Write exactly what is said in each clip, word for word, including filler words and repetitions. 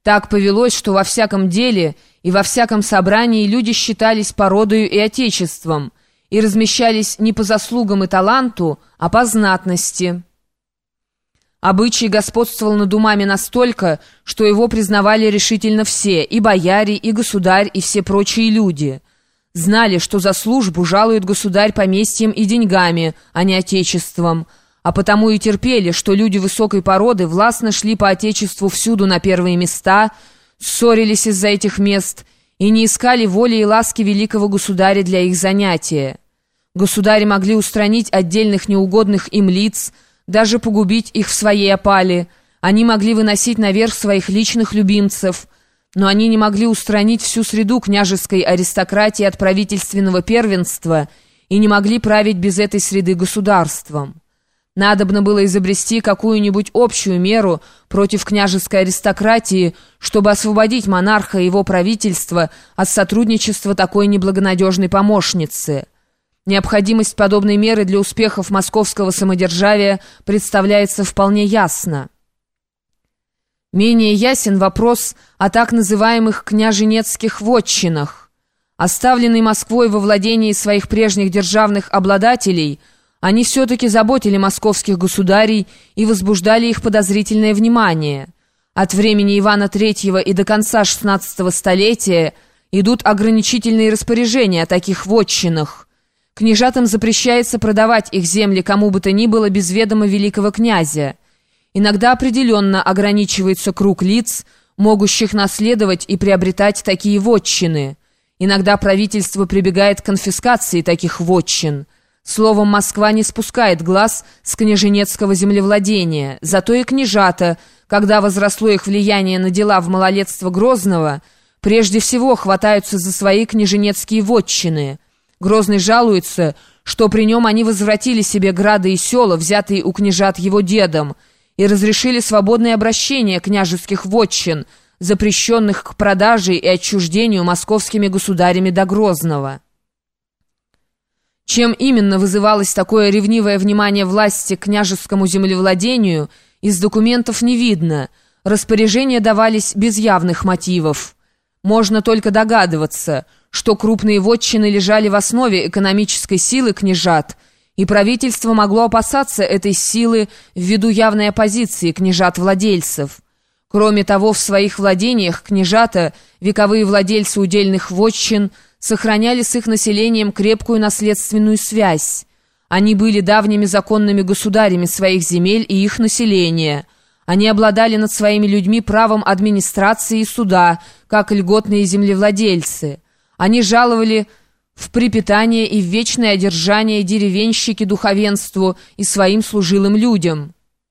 Так повелось, что во всяком деле и во всяком собрании люди считались породою и отечеством и размещались не по заслугам и таланту, а по знатности. Обычай господствовал над умами настолько, что его признавали решительно все, и бояре, и государь, и все прочие люди. Знали, что за службу жалует государь поместьем и деньгами, а не отечеством, а потому и терпели, что люди высокой породы властно шли по отечеству всюду на первые места, ссорились из-за этих мест и не искали воли и ласки великого государя для их занятия. Государи могли устранить отдельных неугодных им лиц, даже погубить их в своей опале. Они могли выносить наверх своих личных любимцев, но они не могли устранить всю среду княжеской аристократии от правительственного первенства и не могли править без этой среды государством. Надобно было изобрести какую-нибудь общую меру против княжеской аристократии, чтобы освободить монарха и его правительство от сотрудничества такой неблагонадежной помощницы. Необходимость подобной меры для успехов московского самодержавия представляется вполне ясно. Менее ясен вопрос о так называемых княженецких вотчинах. Оставленные Москвой во владении своих прежних державных обладателей, они все-таки заботили московских государей и возбуждали их подозрительное внимание. От времени Ивана Третьего и до конца шестнадцатого столетия идут ограничительные распоряжения о таких вотчинах. Княжатам запрещается продавать их земли кому бы то ни было без ведома великого князя. Иногда определенно ограничивается круг лиц, могущих наследовать и приобретать такие вотчины. Иногда правительство прибегает к конфискации таких вотчин. Словом, Москва не спускает глаз с княженецкого землевладения. Зато и княжата, когда возросло их влияние на дела в малолетство Грозного, прежде всего хватаются за свои княженецкие вотчины. Грозный жалуется, что при нем они возвратили себе грады и села, взятые у княжат его дедом, и разрешили свободное обращение княжеских вотчин, запрещенных к продаже и отчуждению московскими государями до Грозного. Чем именно вызывалось такое ревнивое внимание власти к княжескому землевладению, из документов не видно, распоряжения давались без явных мотивов. Можно только догадываться, что крупные вотчины лежали в основе экономической силы княжат, и правительство могло опасаться этой силы ввиду явной оппозиции княжат-владельцев. Кроме того, в своих владениях княжата, вековые владельцы удельных вотчин, сохраняли с их населением крепкую наследственную связь. Они были давними законными государями своих земель и их населения. Они обладали над своими людьми правом администрации и суда, как льготные землевладельцы. Они жаловали в припитание и в вечное одержание деревенщики духовенству и своим служилым людям.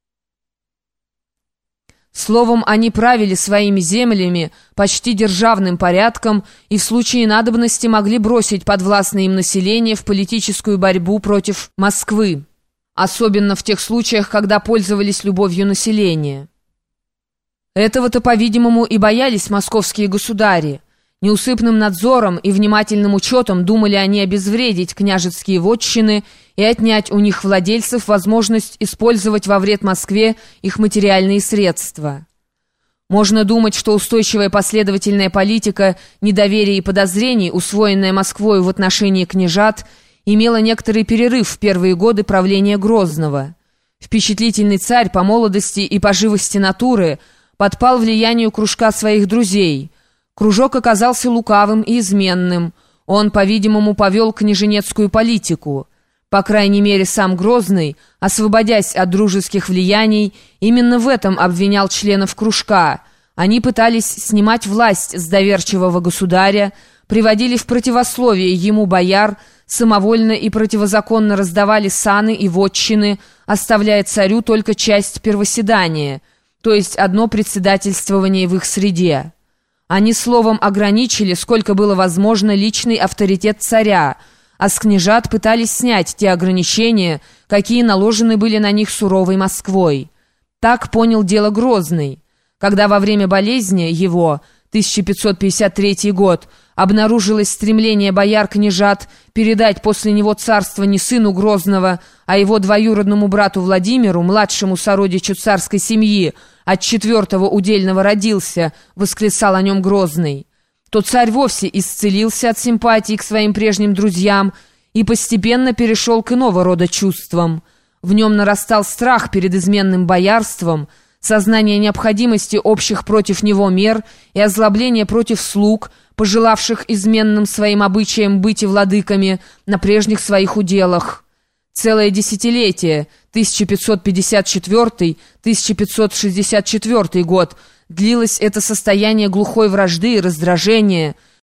Словом, они правили своими землями почти державным порядком и в случае надобности могли бросить подвластное им население в политическую борьбу против Москвы, особенно в тех случаях, когда пользовались любовью населения. Этого-то, по-видимому, и боялись московские государи. Неусыпным надзором и внимательным учетом думали они обезвредить княжеские вотчины и отнять у них владельцев возможность использовать во вред Москве их материальные средства. Можно думать, что устойчивая последовательная политика недоверия и подозрений, усвоенная Москвою в отношении княжат, имела некоторый перерыв в первые годы правления Грозного. Впечатлительный царь по молодости и по живости натуры подпал влиянию кружка своих друзей. Кружок оказался лукавым и изменным. Он, по-видимому, повел княженецкую политику. По крайней мере, сам Грозный, освободясь от дружеских влияний, именно в этом обвинял членов кружка. Они пытались снимать власть с доверчивого государя, приводили в противословие ему бояр, самовольно и противозаконно раздавали саны и вотчины, оставляя царю только часть первоседания, то есть одно председательствование в их среде. Они словом ограничили, сколько было возможно, личный авторитет царя, а с княжат пытались снять те ограничения, какие наложены были на них суровой Москвой. Так понял дело Грозный. Когда во время болезни его, тысяча пятьсот пятьдесят третий год, обнаружилось стремление бояр-княжат передать после него царство не сыну Грозного, а его двоюродному брату Владимиру, младшему сородичу царской семьи, от четвертого удельного родился», — восклицал о нем Грозный, то царь вовсе исцелился от симпатии к своим прежним друзьям и постепенно перешел к иного рода чувствам. В нем нарастал страх перед изменным боярством, сознание необходимости общих против него мер и озлобление против слуг, пожелавших изменным своим обычаям быть и владыками на прежних своих уделах. Целое десятилетие, тысяча пятьсот пятьдесят четвёртый — тысяча пятьсот шестьдесят четвёртый год, длилось это состояние глухой вражды и раздражения,